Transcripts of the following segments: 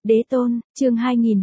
Đế tôn, chương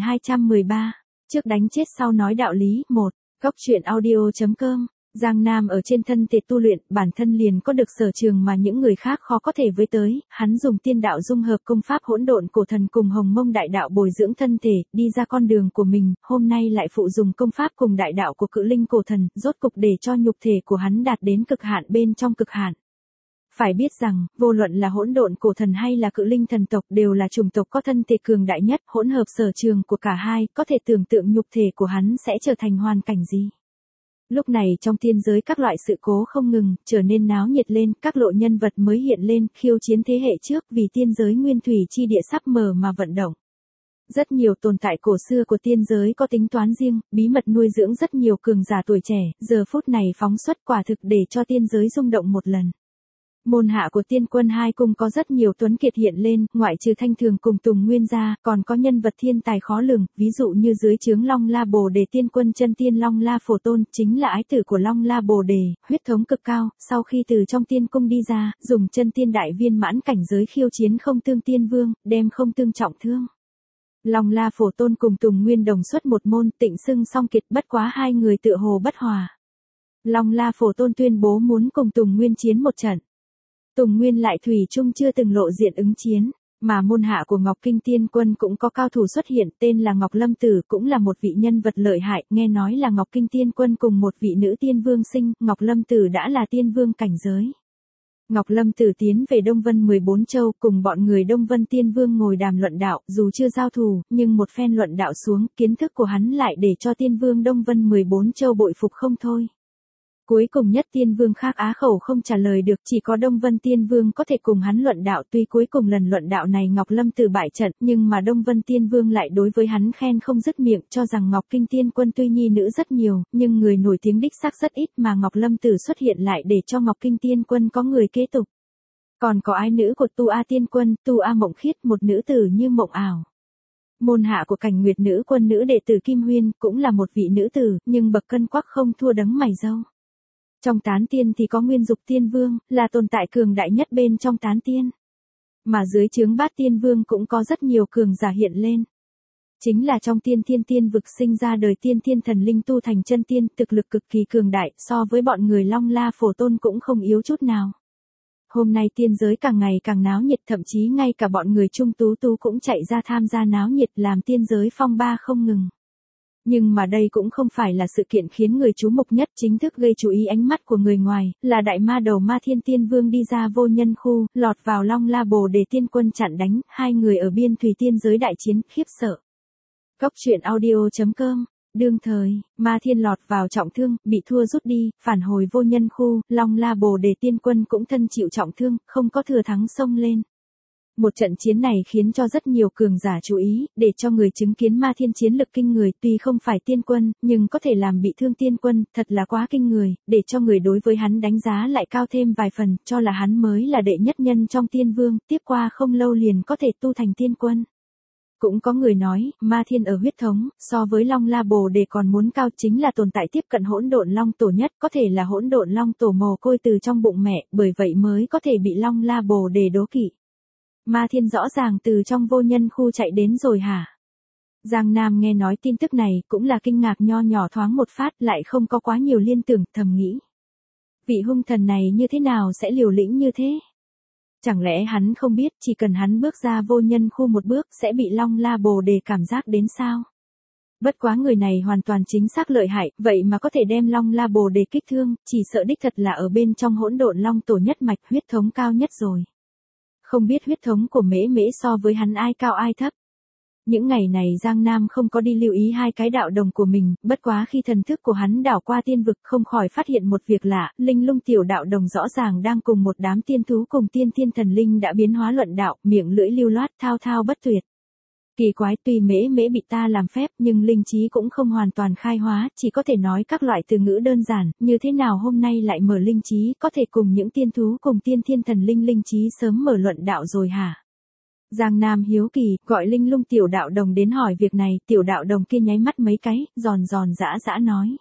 2213. Trước đánh chết sau nói đạo lý, 1. Góc truyện audio.com. Giang Nam ở trên thân thể tu luyện, bản thân liền có được sở trường mà những người khác khó có thể với tới, hắn dùng tiên đạo dung hợp công pháp hỗn độn cổ thần cùng Hồng Mông đại đạo bồi dưỡng thân thể, đi ra con đường của mình, hôm nay lại phụ dùng công pháp cùng đại đạo của Cự Linh cổ thần, rốt cục để cho nhục thể của hắn đạt đến cực hạn bên trong cực hạn. Phải biết rằng, vô luận là hỗn độn cổ thần hay là Cự Linh thần tộc đều là chủng tộc có thân thể cường đại nhất, hỗn hợp sở trường của cả hai, có thể tưởng tượng nhục thể của hắn sẽ trở thành hoàn cảnh gì. Lúc này trong tiên giới các loại sự cố không ngừng, trở nên náo nhiệt lên, các lộ nhân vật mới hiện lên, khiêu chiến thế hệ trước vì tiên giới nguyên thủy chi địa sắp mở mà vận động. Rất nhiều tồn tại cổ xưa của tiên giới có tính toán riêng, bí mật nuôi dưỡng rất nhiều cường giả tuổi trẻ, giờ phút này phóng xuất quả thực để cho tiên giới rung động một lần. Môn hạ của tiên quân hai cung có rất nhiều tuấn kiệt hiện lên, ngoại trừ Thanh Thường cùng Tùng Nguyên ra, còn có nhân vật thiên tài khó lường, ví dụ như dưới trướng Long La Bồ Đề tiên quân chân tiên Long La Phổ Tôn, chính là ái tử của Long La Bồ Đề, huyết thống cực cao, sau khi từ trong tiên cung đi ra, dùng chân tiên đại viên mãn cảnh giới khiêu chiến Không Tương Tiên Vương, đem Không Tương trọng thương. Long La Phổ Tôn cùng Tùng Nguyên đồng xuất một môn, tịnh xưng song kiệt, bất quá hai người tựa hồ bất hòa. Long La Phổ Tôn tuyên bố muốn cùng Tùng Nguyên chiến một trận. Tùng Nguyên lại thủy chung chưa từng lộ diện ứng chiến, mà môn hạ của Ngọc Kinh Tiên Quân cũng có cao thủ xuất hiện, tên là Ngọc Lâm Tử, cũng là một vị nhân vật lợi hại, nghe nói là Ngọc Kinh Tiên Quân cùng một vị nữ tiên vương sinh, Ngọc Lâm Tử đã là tiên vương cảnh giới. Ngọc Lâm Tử tiến về Đông Vân 14 châu, cùng bọn người Đông Vân Tiên Vương ngồi đàm luận đạo, dù chưa giao thủ, nhưng một phen luận đạo xuống, kiến thức của hắn lại để cho Tiên Vương Đông Vân 14 châu bội phục không thôi. Cuối cùng nhất Tiên Vương khác á khẩu không trả lời được, chỉ có Đông Vân Tiên Vương có thể cùng hắn luận đạo, tuy cuối cùng lần luận đạo này Ngọc Lâm Tử bại trận, nhưng mà Đông Vân Tiên Vương lại đối với hắn khen không dứt miệng, cho rằng Ngọc Kinh Tiên Quân tuy nhi nữ rất nhiều, nhưng người nổi tiếng đích xác rất ít, mà Ngọc Lâm Tử xuất hiện lại để cho Ngọc Kinh Tiên Quân có người kế tục. Còn có ái nữ của Tu A Tiên Quân, Tu A Mộng Khiết, một nữ tử như mộng ảo. Môn hạ của Cảnh Nguyệt nữ quân nữ đệ tử Kim Huyên, cũng là một vị nữ tử, nhưng bậc cân quắc không thua đấng mày râu. Trong tán tiên thì có Nguyên Dục Tiên Vương, là tồn tại cường đại nhất bên trong tán tiên. Mà dưới trướng Bát Tiên Vương cũng có rất nhiều cường giả hiện lên. Chính là trong tiên thiên tiên vực sinh ra đời tiên thiên thần linh tu thành chân tiên, thực lực cực kỳ cường đại, so với bọn người Long La Phổ Tôn cũng không yếu chút nào. Hôm nay tiên giới càng ngày càng náo nhiệt, thậm chí ngay cả bọn người Trung Tú Tú cũng chạy ra tham gia náo nhiệt, làm tiên giới phong ba không ngừng. Nhưng mà đây cũng không phải là sự kiện khiến người chú mục nhất, chính thức gây chú ý ánh mắt của người ngoài, là đại ma đầu Ma Thiên Tiên Vương đi ra vô nhân khu, lọt vào Long La Bồ Đề tiên quân chặn đánh, hai người ở biên thủy tiên giới đại chiến, khiếp sợ. Góc truyện audio.com. Đương thời, Ma Thiên lọt vào trọng thương, bị thua rút đi, phản hồi vô nhân khu, Long La Bồ Đề tiên quân cũng thân chịu trọng thương, không có thừa thắng xông lên. Một trận chiến này khiến cho rất nhiều cường giả chú ý, để cho người chứng kiến Ma Thiên chiến lực kinh người, tuy không phải tiên quân, nhưng có thể làm bị thương tiên quân, thật là quá kinh người, để cho người đối với hắn đánh giá lại cao thêm vài phần, cho là hắn mới là đệ nhất nhân trong tiên vương, tiếp qua không lâu liền có thể tu thành tiên quân. Cũng có người nói, Ma Thiên ở huyết thống, so với Long La Bồ Đề còn muốn cao, chính là tồn tại tiếp cận hỗn độn Long Tổ nhất, có thể là hỗn độn Long Tổ mồ côi từ trong bụng mẹ, bởi vậy mới có thể bị Long La Bồ Đề đố kỵ. Ma Thiên rõ ràng từ trong vô nhân khu chạy đến rồi hả? Giang Nam nghe nói tin tức này, cũng là kinh ngạc nho nhỏ thoáng một phát, lại không có quá nhiều liên tưởng, thầm nghĩ. Vị hung thần này như thế nào sẽ liều lĩnh như thế? Chẳng lẽ hắn không biết, chỉ cần hắn bước ra vô nhân khu một bước, sẽ bị Long La Bồ Đề cảm giác đến sao? Bất quá người này hoàn toàn chính xác lợi hại, vậy mà có thể đem Long La Bồ Đề kích thương, chỉ sợ đích thật là ở bên trong hỗn độn Long Tổ nhất mạch, huyết thống cao nhất rồi. Không biết huyết thống của Mễ Mễ so với hắn ai cao ai thấp. Những ngày này Giang Nam không có đi lưu ý hai cái đạo đồng của mình, bất quá khi thần thức của hắn đảo qua tiên vực không khỏi phát hiện một việc lạ, Linh Lung tiểu đạo đồng rõ ràng đang cùng một đám tiên thú cùng tiên thiên thần linh đã biến hóa luận đạo, miệng lưỡi lưu loát thao thao bất tuyệt. Kỳ quái, tuy Mễ Mễ bị ta làm phép nhưng linh trí cũng không hoàn toàn khai hóa, chỉ có thể nói các loại từ ngữ đơn giản, như thế nào hôm nay lại mở linh trí, có thể cùng những tiên thú cùng tiên thiên thần linh linh trí sớm mở luận đạo rồi hả? Giang Nam hiếu kỳ, gọi Linh Lung tiểu đạo đồng đến hỏi việc này, tiểu đạo đồng kia nháy mắt mấy cái, giòn giòn giã giã nói.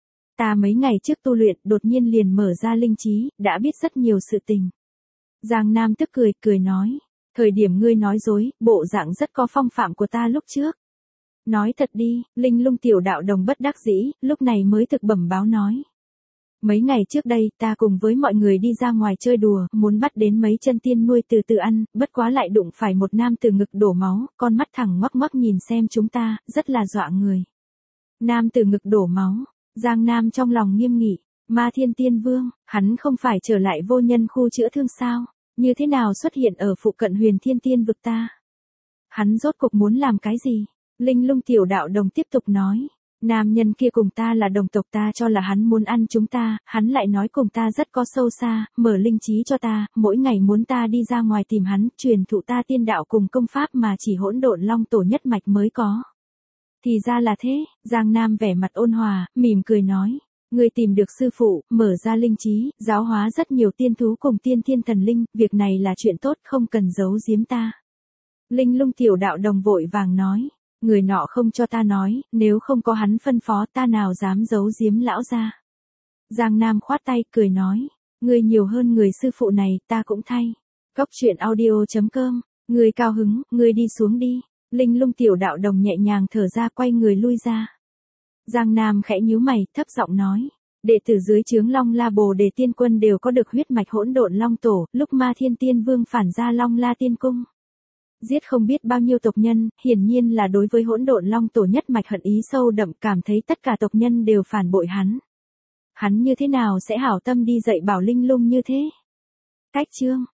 Ta mấy ngày trước tu luyện, đột nhiên liền mở ra linh trí, đã biết rất nhiều sự tình. Giang Nam tức cười, cười nói. Thời điểm ngươi nói dối, bộ dạng rất có phong phạm của ta lúc trước. Nói thật đi, Linh Lung tiểu đạo đồng bất đắc dĩ, lúc này mới thực bẩm báo nói. Mấy ngày trước đây, ta cùng với mọi người đi ra ngoài chơi đùa, muốn bắt đến mấy chân tiên nuôi từ từ ăn, bất quá lại đụng phải một nam từ ngực đổ máu, con mắt thẳng ngoắc ngoắc nhìn xem chúng ta, rất là dọa người. Nam từ ngực đổ máu, Giang Nam trong lòng nghiêm nghị, Ma Thiên Tiên Vương, hắn không phải trở lại vô nhân khu chữa thương sao, như thế nào xuất hiện ở phụ cận Huyền Thiên Tiên vực ta? Hắn rốt cuộc muốn làm cái gì? Linh Lung tiểu đạo đồng tiếp tục nói. Nam nhân kia cùng ta là đồng tộc, ta cho là hắn muốn ăn chúng ta, hắn lại nói cùng ta rất có sâu xa, mở linh trí cho ta, mỗi ngày muốn ta đi ra ngoài tìm hắn, truyền thụ ta tiên đạo cùng công pháp mà chỉ hỗn độn long tổ nhất mạch mới có. Thì ra là thế, Giang Nam vẻ mặt ôn hòa, mỉm cười nói. Người tìm được sư phụ, mở ra linh trí, giáo hóa rất nhiều tiên thú cùng tiên thiên thần linh, việc này là chuyện tốt, không cần giấu giếm ta. Linh Lung tiểu đạo đồng vội vàng nói. Người nọ không cho ta nói, nếu không có hắn phân phó ta nào dám giấu giếm lão gia. Giang Nam khoát tay, cười nói. Người nhiều hơn người sư phụ này, ta cũng thay. Cốc truyện audio.com, người cao hứng, người đi xuống đi. Linh Lung tiểu đạo đồng nhẹ nhàng thở ra, quay người lui ra. Giang Nam khẽ nhíu mày, thấp giọng nói. Đệ tử dưới trướng Long La Bồ Đề Tiên Quân đều có được huyết mạch hỗn độn long tổ, lúc Ma Thiên Tiên Vương phản ra Long La Tiên Cung. Giết không biết bao nhiêu tộc nhân, hiển nhiên là đối với hỗn độn long tổ nhất mạch hận ý sâu đậm, cảm thấy tất cả tộc nhân đều phản bội hắn. Hắn như thế nào sẽ hảo tâm đi dạy bảo Linh Lung như thế? Cách chương